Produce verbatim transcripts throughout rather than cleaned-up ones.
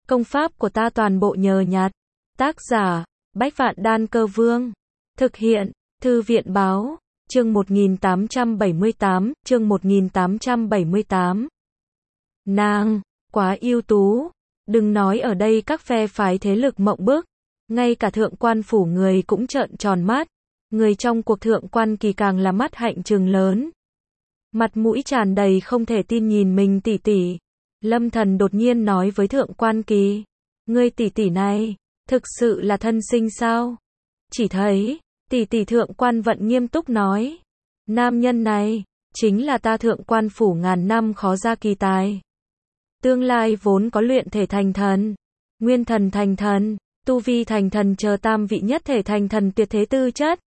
Công pháp của ta toàn bộ nhờ nhặt. Tác giả, Bách Vạn Đan Cơ Vương. Thực hiện, Thư viện báo, chương một nghìn tám trăm bảy mươi tám, chương một nghìn tám trăm bảy mươi tám. Nàng, quá ưu tú. Đừng nói ở đây các phe phái thế lực mộng bức. Ngay cả thượng quan phủ người cũng trợn tròn mắt. Người trong cuộc thượng quan kỳ càng là mắt hạnh trừng lớn. Mặt mũi tràn đầy không thể tin nhìn mình tỷ tỷ. Lâm Thần đột nhiên nói với thượng quan kỳ. Ngươi tỷ tỷ này, thực sự là thân sinh sao? Chỉ thấy, tỷ tỷ thượng quan vận nghiêm túc nói. Nam nhân này, chính là ta thượng quan phủ ngàn năm khó ra kỳ tài. Tương lai vốn có luyện thể thành thần, nguyên thần thành thần, tu vi thành thần chờ tam vị nhất thể thành thần tuyệt thế tư chất.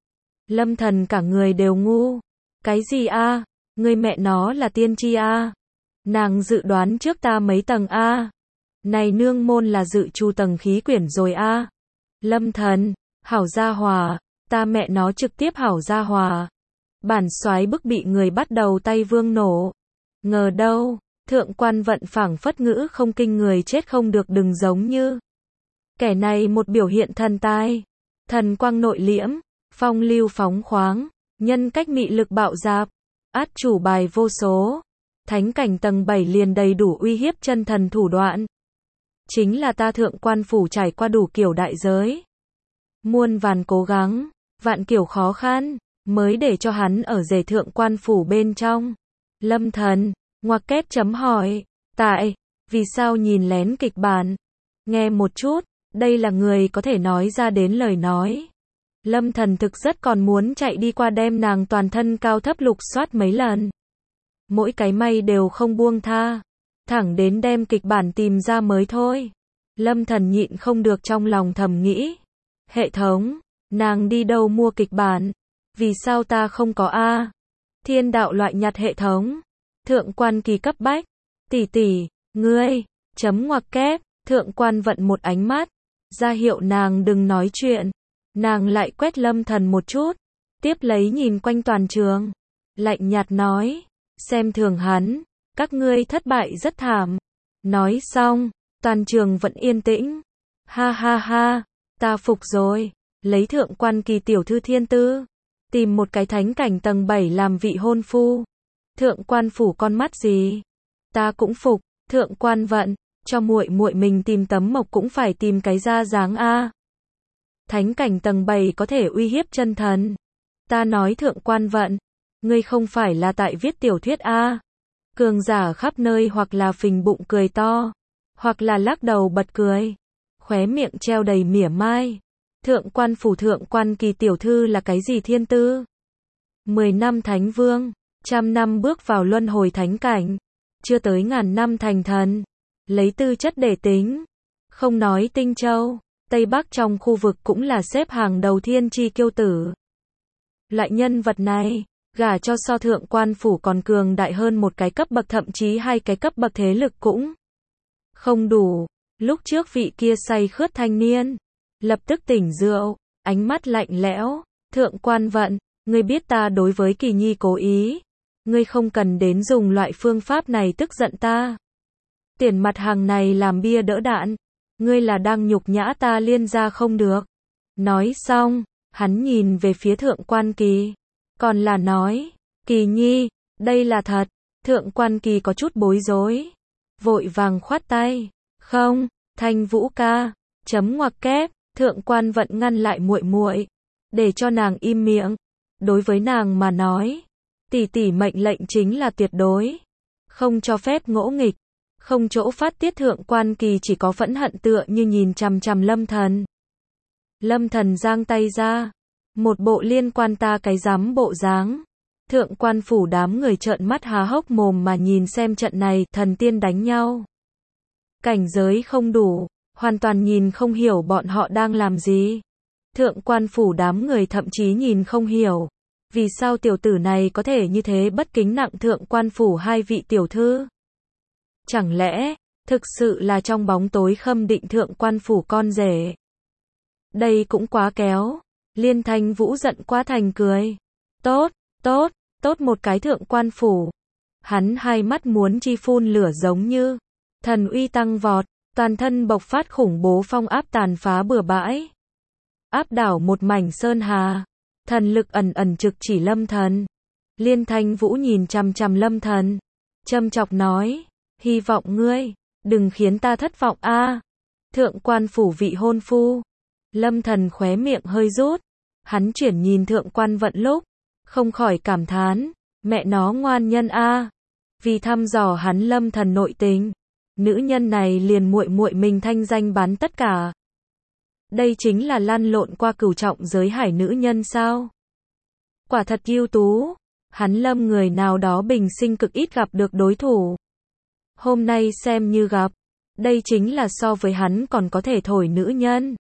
Lâm Thần cả người đều ngu. Cái gì a? Ngươi mẹ nó là tiên tri a? Nàng dự đoán trước ta mấy tầng a? Này nương môn là dự chu tầng khí quyển rồi a? Lâm Thần, hảo gia hòa, ta mẹ nó trực tiếp hảo gia hòa. Bản soái bức bị người bắt đầu tay vương nổ. Ngờ đâu, thượng quan vận phảng phất ngữ không kinh người chết không được đừng giống như. Kẻ này một biểu hiện thần tài. Thần quang nội liễm, phong lưu phóng khoáng, nhân cách mị lực bạo dạp, át chủ bài vô số. Thánh cảnh tầng bảy liền đầy đủ uy hiếp chân thần thủ đoạn. Chính là ta thượng quan phủ trải qua đủ kiểu đại giới. Muôn vàn cố gắng, vạn kiểu khó khăn, mới để cho hắn ở rể thượng quan phủ bên trong. Lâm Thần, ngoặc kép chấm hỏi, tại, vì sao nhìn lén kịch bản? Nghe một chút, đây là người có thể nói ra đến lời nói. Lâm Thần thực rất còn muốn chạy đi qua đem nàng toàn thân cao thấp lục soát mấy lần. Mỗi cái may đều không buông tha. Thẳng đến đem kịch bản tìm ra mới thôi. Lâm Thần nhịn không được trong lòng thầm nghĩ. Hệ thống, nàng đi đâu mua kịch bản? Vì sao ta không có a? Thiên đạo loại nhặt hệ thống. Thượng quan kỳ cấp bách. Tỷ tỷ, ngươi, chấm ngoặc kép, thượng quan vận một ánh mắt. Ra hiệu nàng đừng nói chuyện. Nàng lại quét Lâm Thần một chút. Tiếp lấy nhìn quanh toàn trường. Lạnh nhạt nói. Xem thường hắn. Các ngươi thất bại rất thảm. Nói xong, toàn trường vẫn yên tĩnh. Ha ha ha, ta phục rồi. Lấy thượng quan kỳ tiểu thư thiên tư. Tìm một cái thánh cảnh tầng bảy làm vị hôn phu. Thượng quan phủ con mắt gì? Ta cũng phục. Thượng quan vận, cho muội muội mình tìm tấm mộc cũng phải tìm cái ra dáng a. Thánh cảnh tầng bảy có thể uy hiếp chân thần. Ta nói thượng quan vận, ngươi không phải là tại viết tiểu thuyết a? Cường giả khắp nơi hoặc là phình bụng cười to, hoặc là lắc đầu bật cười, khóe miệng treo đầy mỉa mai. Thượng quan phủ thượng quan kỳ tiểu thư là cái gì thiên tư? Mười năm thánh vương, trăm năm bước vào luân hồi thánh cảnh, chưa tới ngàn năm thành thần. Lấy tư chất để tính, không nói Tinh Châu, Tây Bắc trong khu vực cũng là xếp hàng đầu thiên chi kiêu tử. Loại nhân vật này, gả cho so thượng quan phủ còn cường đại hơn một cái cấp bậc thậm chí hai cái cấp bậc thế lực cũng không đủ. Lúc trước vị kia say khướt thanh niên, lập tức tỉnh rượu, ánh mắt lạnh lẽo. Thượng quan vận, ngươi biết ta đối với Kỳ Nhi cố ý. Ngươi không cần đến dùng loại phương pháp này tức giận ta. Tiền mặt hàng này làm bia đỡ đạn. Ngươi là đang nhục nhã ta Liên gia không được. Nói xong, hắn nhìn về phía thượng quan kỳ. Còn là nói, Kỳ Nhi, đây là thật. Thượng quan kỳ có chút bối rối. Vội vàng khoát tay. Không, Thanh Vũ ca. Chấm ngoặc kép. Thượng quan vận ngăn lại muội muội, để cho nàng im miệng. Đối với nàng mà nói, tỷ tỷ mệnh lệnh chính là tuyệt đối. Không cho phép ngỗ nghịch. Không chỗ phát tiết thượng quan kỳ chỉ có phẫn hận tựa như nhìn chằm chằm Lâm Thần. Lâm Thần giang tay ra. Một bộ liên quan ta cái dám bộ dáng. Thượng quan phủ đám người trợn mắt há hốc mồm mà nhìn xem trận này thần tiên đánh nhau. Cảnh giới không đủ, hoàn toàn nhìn không hiểu bọn họ đang làm gì. Thượng quan phủ đám người thậm chí nhìn không hiểu. Vì sao tiểu tử này có thể như thế bất kính nặng thượng quan phủ hai vị tiểu thư? Chẳng lẽ, thực sự là trong bóng tối khâm định thượng quan phủ con rể? Đây cũng quá kéo. Liên Thanh Vũ giận quá thành cười. Tốt, tốt, tốt một cái thượng quan phủ. Hắn hai mắt muốn chi phun lửa giống như thần uy tăng vọt. Toàn thân bộc phát khủng bố phong áp tàn phá bừa bãi. Áp đảo một mảnh sơn hà. Thần lực ẩn ẩn trực chỉ Lâm Thần. Liên Thanh Vũ nhìn chằm chằm Lâm Thần. Châm chọc nói. Hy vọng ngươi, đừng khiến ta thất vọng a. Thượng quan phủ vị hôn phu. Lâm Thần khóe miệng hơi rút. Hắn chuyển nhìn thượng quan vận lúc. Không khỏi cảm thán. Mẹ nó ngoan nhân a. Vì thăm dò hắn Lâm Thần nội tình. Nữ nhân này liền muội muội mình thanh danh bán tất cả. Đây chính là lăn lộn qua cửu trọng giới hải nữ nhân sao? Quả thật ưu tú. Hắn Lâm người nào đó bình sinh cực ít gặp được đối thủ. Hôm nay xem như gặp. Đây chính là so với hắn còn có thể thổi nữ nhân.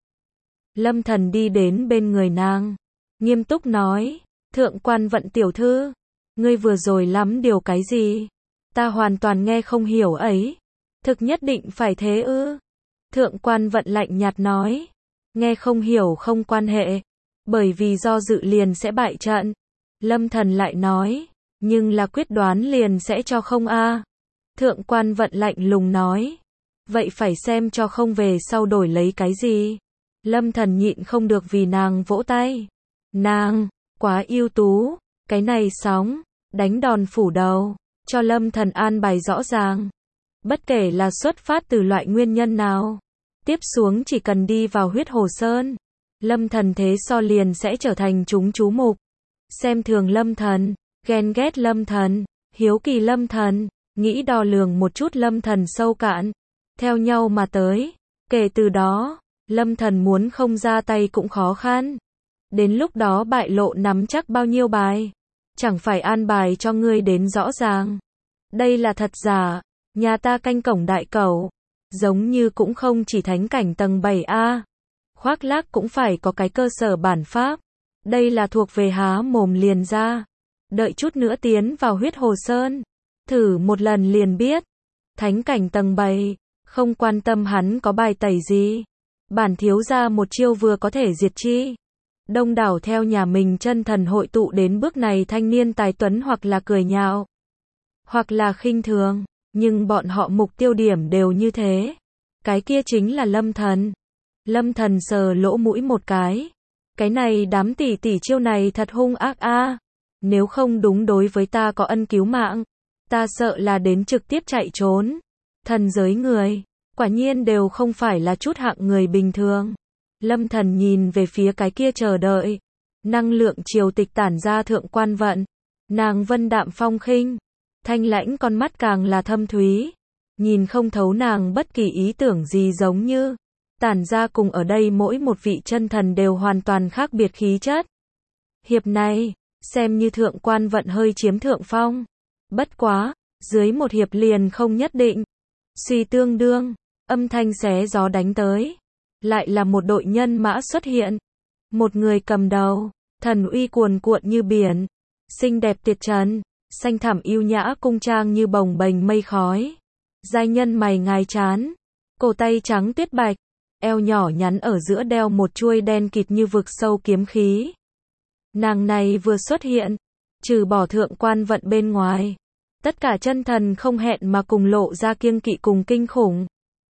Lâm Thần đi đến bên người nàng. Nghiêm túc nói. Thượng quan vận tiểu thư. Ngươi vừa rồi lắm điều cái gì? Ta hoàn toàn nghe không hiểu ấy. Thực nhất định phải thế ư? Thượng quan vận lạnh nhạt nói. Nghe không hiểu không quan hệ. Bởi vì do dự liền sẽ bại trận. Lâm Thần lại nói. Nhưng là quyết đoán liền sẽ cho không a. Thượng quan vận lạnh lùng nói. Vậy phải xem cho không về sau đổi lấy cái gì. Lâm Thần nhịn không được vì nàng vỗ tay. Nàng, quá ưu tú. Cái này sóng, đánh đòn phủ đầu. Cho Lâm Thần an bài rõ ràng. Bất kể là xuất phát từ loại nguyên nhân nào. Tiếp xuống chỉ cần đi vào huyết hồ sơn. Lâm Thần thế so liền sẽ trở thành chúng chú mục. Xem thường Lâm Thần, ghen ghét Lâm Thần, hiếu kỳ Lâm Thần, nghĩ đo lường một chút Lâm Thần sâu cạn. Theo nhau mà tới. Kể từ đó, Lâm Thần muốn không ra tay cũng khó khăn. Đến lúc đó bại lộ nắm chắc bao nhiêu bài. Chẳng phải an bài cho ngươi đến rõ ràng. Đây là thật giả. Nhà ta canh cổng đại cẩu. Giống như cũng không chỉ thánh cảnh tầng bảy A. Khoác lác cũng phải có cái cơ sở bản pháp. Đây là thuộc về há mồm liền ra. Đợi chút nữa tiến vào huyết hồ sơn. Thử một lần liền biết. Thánh cảnh tầng bảy. Không quan tâm hắn có bài tẩy gì. Bản thiếu ra một chiêu vừa có thể diệt chi. Đông đảo theo nhà mình chân thần hội tụ đến bước này thanh niên tài tuấn hoặc là cười nhạo. Hoặc là khinh thường. Nhưng bọn họ mục tiêu điểm đều như thế. Cái kia chính là Lâm Thần. Lâm Thần sờ lỗ mũi một cái. Cái này đám tỷ tỷ chiêu này thật hung ác a. Nếu không đúng đối với ta có ân cứu mạng. Ta sợ là đến trực tiếp chạy trốn. Thần giới người. Quả nhiên đều không phải là chút hạng người bình thường. Lâm Thần nhìn về phía cái kia chờ đợi. Năng lượng triều tịch tản ra thượng quan vận. Nàng vân đạm phong khinh. Thanh lãnh con mắt càng là thâm thúy. Nhìn không thấu nàng bất kỳ ý tưởng gì giống như. Tản ra cùng ở đây mỗi một vị chân thần đều hoàn toàn khác biệt khí chất. Hiệp này, xem như thượng quan vận hơi chiếm thượng phong. Bất quá, dưới một hiệp liền không nhất định. Suy tương đương, âm thanh xé gió đánh tới. Lại là một đội nhân mã xuất hiện. Một người cầm đầu, thần uy cuồn cuộn như biển. Xinh đẹp tuyệt trần, xanh thẳm yêu nhã cung trang như bồng bềnh mây khói. Giai nhân mày ngài chán, cổ tay trắng tuyết bạch, eo nhỏ nhắn ở giữa đeo một chuôi đen kịt như vực sâu kiếm khí. Nàng này vừa xuất hiện, trừ bỏ thượng quan vận bên ngoài, tất cả chân thần không hẹn mà cùng lộ ra kiêng kỵ cùng kinh khủng.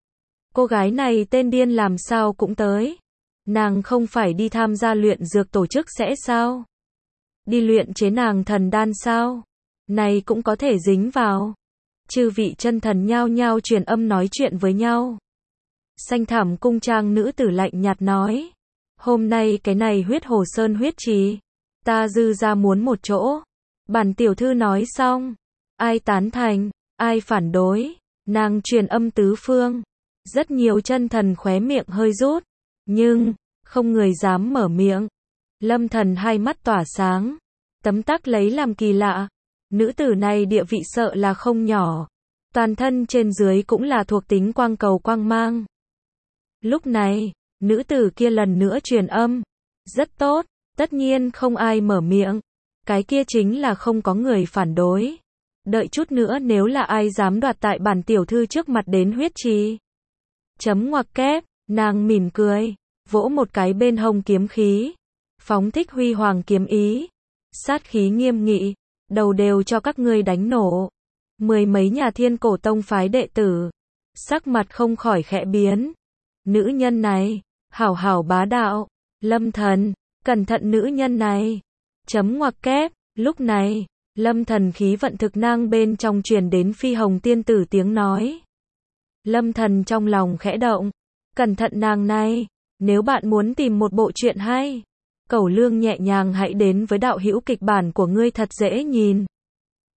Cô gái này tên điên làm sao cũng tới. Nàng không phải đi tham gia luyện dược tổ chức sẽ sao? Đi luyện chế nàng thần đan sao? Này cũng có thể dính vào. Chư vị chân thần nhao nhao truyền âm nói chuyện với nhau. Xanh thẳm cung trang nữ tử lạnh nhạt nói. Hôm nay cái này huyết hồ sơn huyết trì. Ta dư ra muốn một chỗ. Bản tiểu thư nói xong. Ai tán thành, ai phản đối. Nàng truyền âm tứ phương. Rất nhiều chân thần khóe miệng hơi rút. Nhưng, không người dám mở miệng. Lâm Thần hai mắt tỏa sáng. Tấm tắc lấy làm kỳ lạ. Nữ tử này địa vị sợ là không nhỏ. Toàn thân trên dưới cũng là thuộc tính quang cầu quang mang. Lúc này, nữ tử kia lần nữa truyền âm. Rất tốt, tất nhiên không ai mở miệng. Cái kia chính là không có người phản đối. Đợi chút nữa nếu là ai dám đoạt tại bản tiểu thư trước mặt đến huyết trì. Chấm ngoặc kép, nàng mỉm cười, vỗ một cái bên hông kiếm khí. Phóng thích huy hoàng kiếm ý. Sát khí nghiêm nghị, đầu đều cho các ngươi đánh nổ. Mười mấy nhà thiên cổ tông phái đệ tử. Sắc mặt không khỏi khẽ biến. Nữ nhân này, hảo hảo bá đạo. Lâm Thần, cẩn thận nữ nhân này. Chấm ngoặc kép, lúc này, Lâm Thần khí vận thực năng bên trong truyền đến Phi Hồng tiên tử tiếng nói. Lâm Thần trong lòng khẽ động. Cẩn thận nàng này, nếu bạn muốn tìm một bộ truyện hay, Cẩu Lương nhẹ nhàng hãy đến với đạo hữu kịch bản của ngươi thật dễ nhìn.